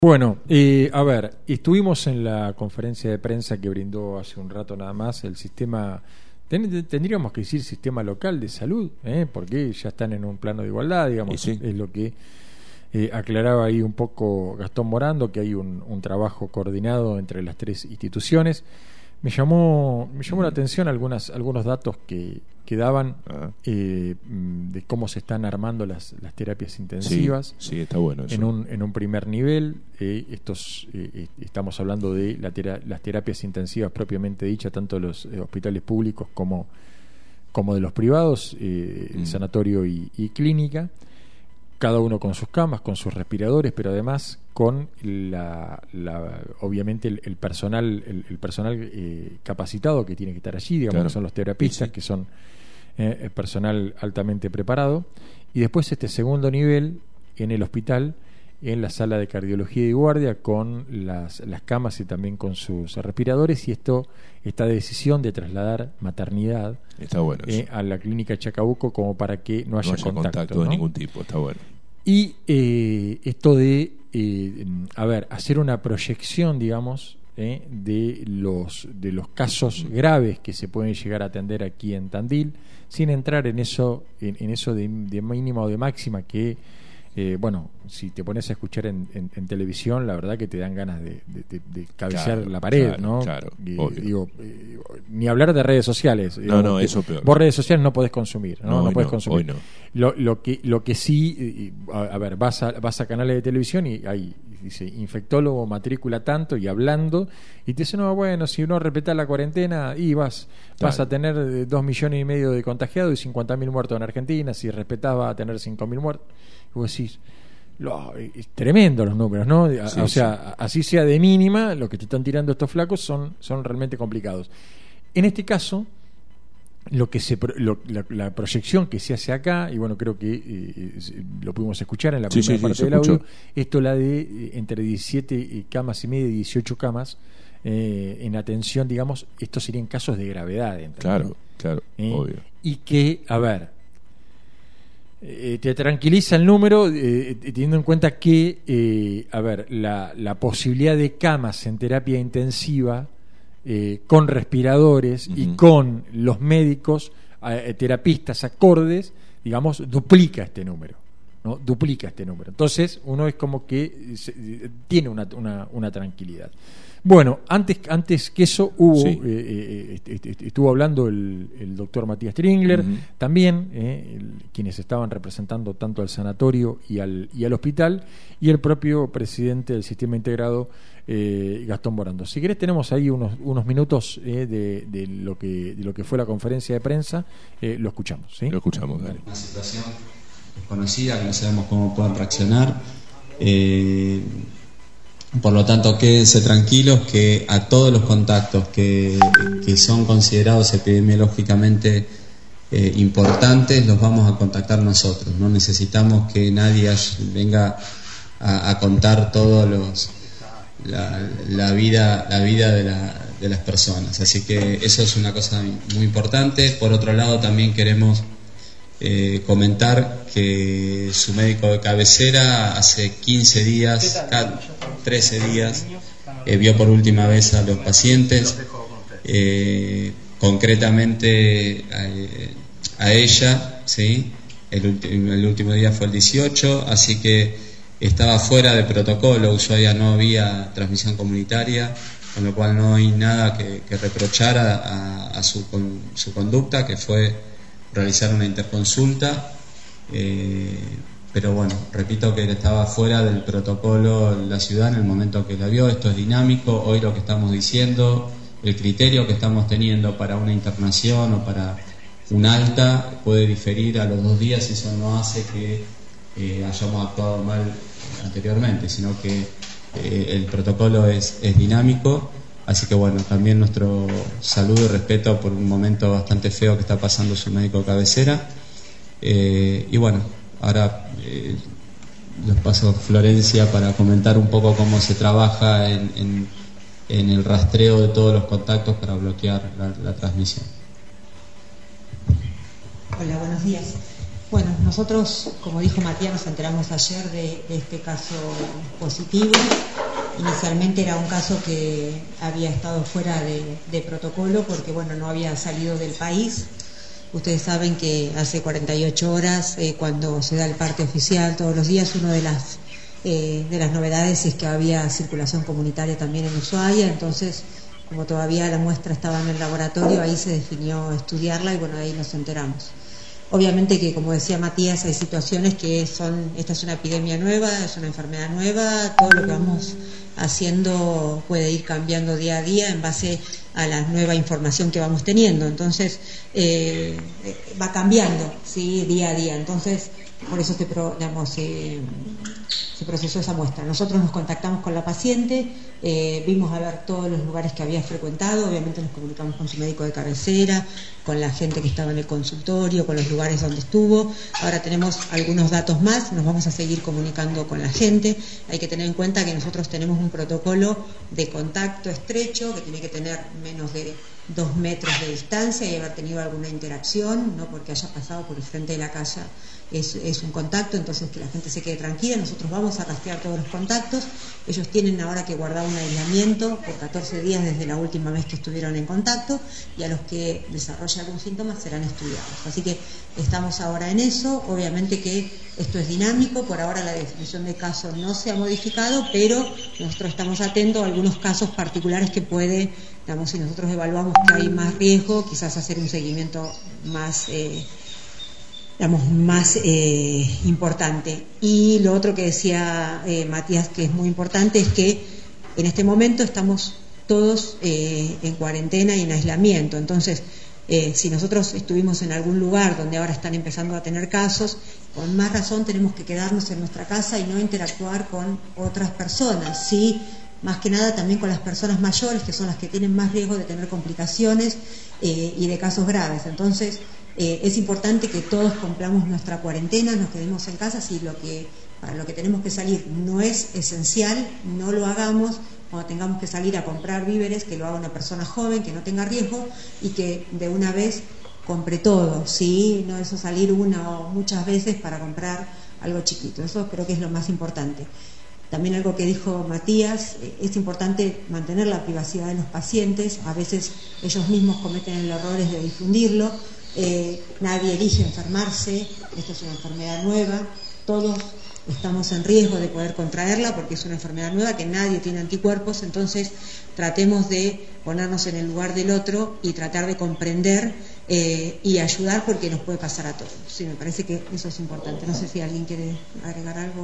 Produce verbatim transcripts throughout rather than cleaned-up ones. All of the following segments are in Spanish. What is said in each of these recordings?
Bueno, eh, a ver, estuvimos en la conferencia de prensa que brindó hace un rato nada más el sistema, ten, tendríamos que decir sistema local de salud, ¿eh? Porque ya están en un plano de igualdad, digamos, sí, sí. Es lo que eh, aclaraba ahí un poco Gastón Morando, que hay un, un trabajo coordinado entre las tres instituciones. Me llamó, me llamó mm. la atención algunas, algunos datos que, que daban ah. eh, de cómo se están armando las, las terapias intensivas. Sí, sí, está bueno eso. En un, en un primer nivel, eh, estos, eh, estamos hablando de la tera, las terapias intensivas propiamente dichas, tanto de los eh, hospitales públicos como, como de los privados, eh, mm. sanatorio y, y clínica. Cada uno con sus camas, con sus respiradores, pero además con la, la obviamente el, el personal, el, el personal eh, capacitado que tiene que estar allí, digamos, claro. que son los terapistas, sí, sí. que son eh, personal altamente preparado. Y después este segundo nivel en el hospital, en la sala de cardiología y guardia, con las, las camas y también con sus respiradores, y esto, esta decisión de trasladar maternidad está bueno eh, a la clínica Chacabuco como para que no haya, no haya contacto, contacto ¿no? de ningún tipo, está bueno. Y eh, esto de, eh, a ver, hacer una proyección, digamos, eh, de los de los casos graves que se pueden llegar a atender aquí en Tandil, sin entrar en eso en, en eso de, de mínima o de máxima que, eh, bueno, si te pones a escuchar en, en, en televisión, la verdad que te dan ganas de, de, de, de cabecear claro, la pared, claro, ¿no? Claro, y, digo, eh, ni hablar de redes sociales. No, digo, no, eso peor. Vos redes sociales no podés consumir, no, no, no podés no, consumir. No. Lo, lo que lo que sí, a, a ver, vas a vas a canales de televisión y ahí dice infectólogo matrícula tanto y hablando y te dice no, bueno, si uno respeta la cuarentena y vas claro. vas a tener dos millones y medio de contagiados y cincuenta mil muertos en Argentina, si respetás va a tener cinco mil muertos. Y vos decís, lo, es tremendo los números, ¿no? Sí, o sea, sí. así sea de mínima, lo que te están tirando estos flacos son son realmente complicados. En este caso, lo que se lo, la, la proyección que se hace acá, y bueno, creo que eh, lo pudimos escuchar en la primera sí, sí, parte sí, del audio, escuchó. Esto la de eh, entre diecisiete camas y media y dieciocho camas eh, en atención, digamos, estos serían casos de gravedad. ¿Entendés? Claro, claro, eh, obvio. Y que, a ver, eh, te tranquiliza el número, eh, teniendo en cuenta que, eh, a ver, la, la posibilidad de camas en terapia intensiva Eh, con respiradores uh-huh. y con los médicos eh, terapistas acordes, digamos, duplica este número, ¿no? Duplica este número. Entonces uno es como que se, tiene una, una, una tranquilidad. Bueno, antes, antes que eso hubo, sí. eh, eh, estuvo hablando el, el doctor Matías Tringler, uh-huh. también, eh, el, quienes estaban representando tanto al sanatorio y al, y al hospital, y el propio presidente del sistema integrado, eh, Gastón Morando. Si querés tenemos ahí unos, unos minutos eh, de, de, lo que, de lo que fue la conferencia de prensa, eh, lo escuchamos. ¿sí? Lo escuchamos, dale. Una situación desconocida, que no sabemos cómo puedan reaccionar. Eh, Por lo tanto, quédense tranquilos que a todos los contactos que, que son considerados epidemiológicamente eh, importantes los vamos a contactar nosotros. No necesitamos que nadie venga a, a contar todos los la, la vida la vida de, la, de las personas. Así que eso es una cosa muy importante. Por otro lado, también queremos Eh, comentar que su médico de cabecera hace quince días, trece días, eh, vio por última vez a los pacientes, eh, concretamente a, a ella, ¿sí? el, ulti- el último día fue el dieciocho, así que estaba fuera del protocolo, Ushuaia no había transmisión comunitaria, con lo cual no hay nada que, que reprochar a, a, a su, con, su conducta, que fue realizar una interconsulta, eh, pero bueno, repito que él estaba fuera del protocolo en la ciudad en el momento que la vio. Esto es dinámico, hoy lo que estamos diciendo, el criterio que estamos teniendo para una internación o para un alta puede diferir a los dos días, y eso no hace que eh, hayamos actuado mal anteriormente, sino que eh, el protocolo es, es dinámico. Así que bueno, también nuestro saludo y respeto por un momento bastante feo que está pasando su médico de cabecera. Eh, y bueno, ahora eh, les paso a Florencia para comentar un poco cómo se trabaja en, en, en el rastreo de todos los contactos para bloquear la, la transmisión. Hola, buenos días. Bueno, nosotros, como dijo Matías, nos enteramos ayer de, de este caso positivo. Inicialmente era un caso que había estado fuera de, de protocolo porque, bueno, no había salido del país. Ustedes saben que hace cuarenta y ocho horas, eh, cuando se da el parte oficial todos los días, una de las, eh, de las novedades es que había circulación comunitaria también en Ushuaia. Entonces, como todavía la muestra estaba en el laboratorio, ahí se definió estudiarla y, bueno, ahí nos enteramos. Obviamente que, como decía Matías, hay situaciones que son, esta es una epidemia nueva, es una enfermedad nueva, todo lo que vamos haciendo puede ir cambiando día a día en base a la nueva información que vamos teniendo. Entonces, eh, va cambiando, ¿sí? Día a día. Entonces, por eso se, pro, digamos, eh, se procesó esa muestra. Nosotros nos contactamos con la paciente, eh, vimos a ver todos los lugares que había frecuentado, obviamente nos comunicamos con su médico de cabecera, con la gente que estaba en el consultorio, con los lugares donde estuvo. Ahora tenemos algunos datos más, nos vamos a seguir comunicando con la gente. Hay que tener en cuenta que nosotros tenemos un protocolo de contacto estrecho que tiene que tener menos de dos metros de distancia y haber tenido alguna interacción, no porque haya pasado por el frente de la casa es, es un contacto. Entonces, que la gente se quede tranquila, nosotros vamos a rastrear todos los contactos. Ellos tienen ahora que guardar un aislamiento por catorce días desde la última vez que estuvieron en contacto, y a los que desarrollen algún síntoma serán estudiados. Así que estamos ahora en eso. Obviamente que esto es dinámico, por ahora la definición de caso no se ha modificado, pero nosotros estamos atentos a algunos casos particulares que puede, digamos, si nosotros evaluamos que hay más riesgo, quizás hacer un seguimiento más eh, digamos, más eh, importante. Y lo otro que decía eh, Matías, que es muy importante, es que en este momento estamos todos eh, en cuarentena y en aislamiento. Entonces, eh, si nosotros estuvimos en algún lugar donde ahora están empezando a tener casos, con más razón tenemos que quedarnos en nuestra casa y no interactuar con otras personas, ¿sí? Más que nada también con las personas mayores, que son las que tienen más riesgo de tener complicaciones eh, y de casos graves. Entonces, eh, es importante que todos cumplamos nuestra cuarentena, nos quedemos en casa. Si lo que, para lo que tenemos que salir no es esencial, no lo hagamos. Cuando tengamos que salir a comprar víveres, que lo haga una persona joven, que no tenga riesgo y que de una vez compre todo, ¿sí? No eso salir una o muchas veces para comprar algo chiquito. Eso creo que es lo más importante. También algo que dijo Matías, es importante mantener la privacidad de los pacientes. A veces ellos mismos cometen el error de difundirlo. Eh, nadie elige enfermarse, esto es una enfermedad nueva, todos estamos en riesgo de poder contraerla porque es una enfermedad nueva que nadie tiene anticuerpos. Entonces tratemos de ponernos en el lugar del otro y tratar de comprender eh, y ayudar, porque nos puede pasar a todos. Sí, me parece que eso es importante. No sé si alguien quiere agregar algo.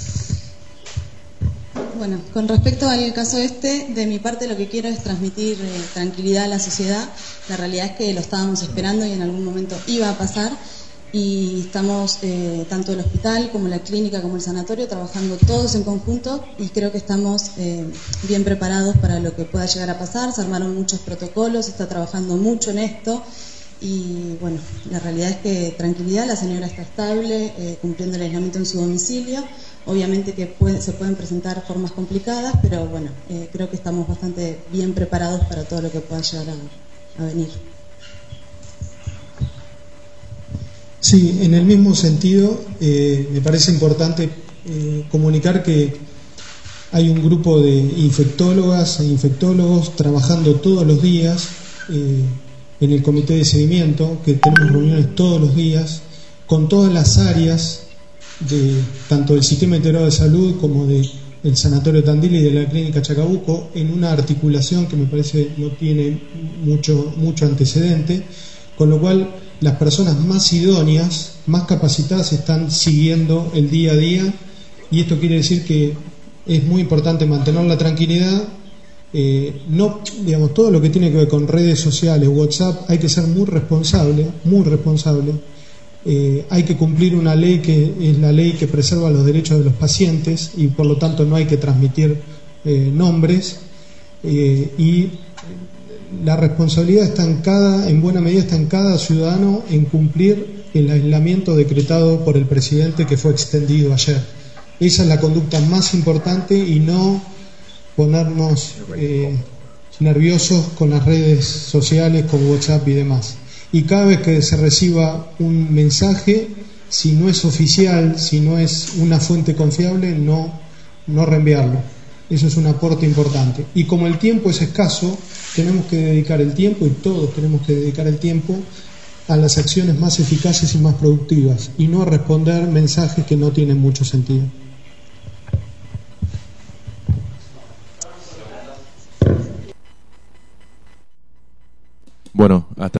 Bueno, con respecto al caso este, de mi parte lo que quiero es transmitir eh, tranquilidad a la sociedad. La realidad es que lo estábamos esperando y en algún momento iba a pasar, y estamos, eh, tanto el hospital como la clínica como el sanatorio, trabajando todos en conjunto, y creo que estamos eh, bien preparados para lo que pueda llegar a pasar. Se armaron muchos protocolos, se está trabajando mucho en esto, y bueno, la realidad es que tranquilidad, la señora está estable, eh, cumpliendo el aislamiento en su domicilio. Obviamente que puede, se pueden presentar formas complicadas, pero bueno, eh, creo que estamos bastante bien preparados para todo lo que pueda llegar a, a venir. Sí, en el mismo sentido, eh, me parece importante eh, comunicar que hay un grupo de infectólogas e infectólogos trabajando todos los días eh, en el comité de seguimiento, que tenemos reuniones todos los días con todas las áreas de tanto del Sistema Integrado de Salud como del Sanatorio Tandil y de la Clínica Chacabuco, en una articulación que me parece no tiene mucho, mucho antecedente, con lo cual las personas más idóneas, más capacitadas, están siguiendo el día a día, y esto quiere decir que es muy importante mantener la tranquilidad. Eh, no, digamos, todo lo que tiene que ver con redes sociales, WhatsApp, hay que ser muy responsable, muy responsable. Eh, hay que cumplir una ley que es la ley que preserva los derechos de los pacientes, y por lo tanto no hay que transmitir eh, nombres, eh, y la responsabilidad está en cada, en buena medida está en cada ciudadano en cumplir el aislamiento decretado por el presidente, que fue extendido ayer. Esa es la conducta más importante, y no ponernos eh, nerviosos con las redes sociales, con WhatsApp y demás. Y cada vez que se reciba un mensaje, si no es oficial, si no es una fuente confiable, no, no reenviarlo. Eso es un aporte importante. Y como el tiempo es escaso, tenemos que dedicar el tiempo, y todos tenemos que dedicar el tiempo, a las acciones más eficaces y más productivas, y no a responder mensajes que no tienen mucho sentido. Bueno, hasta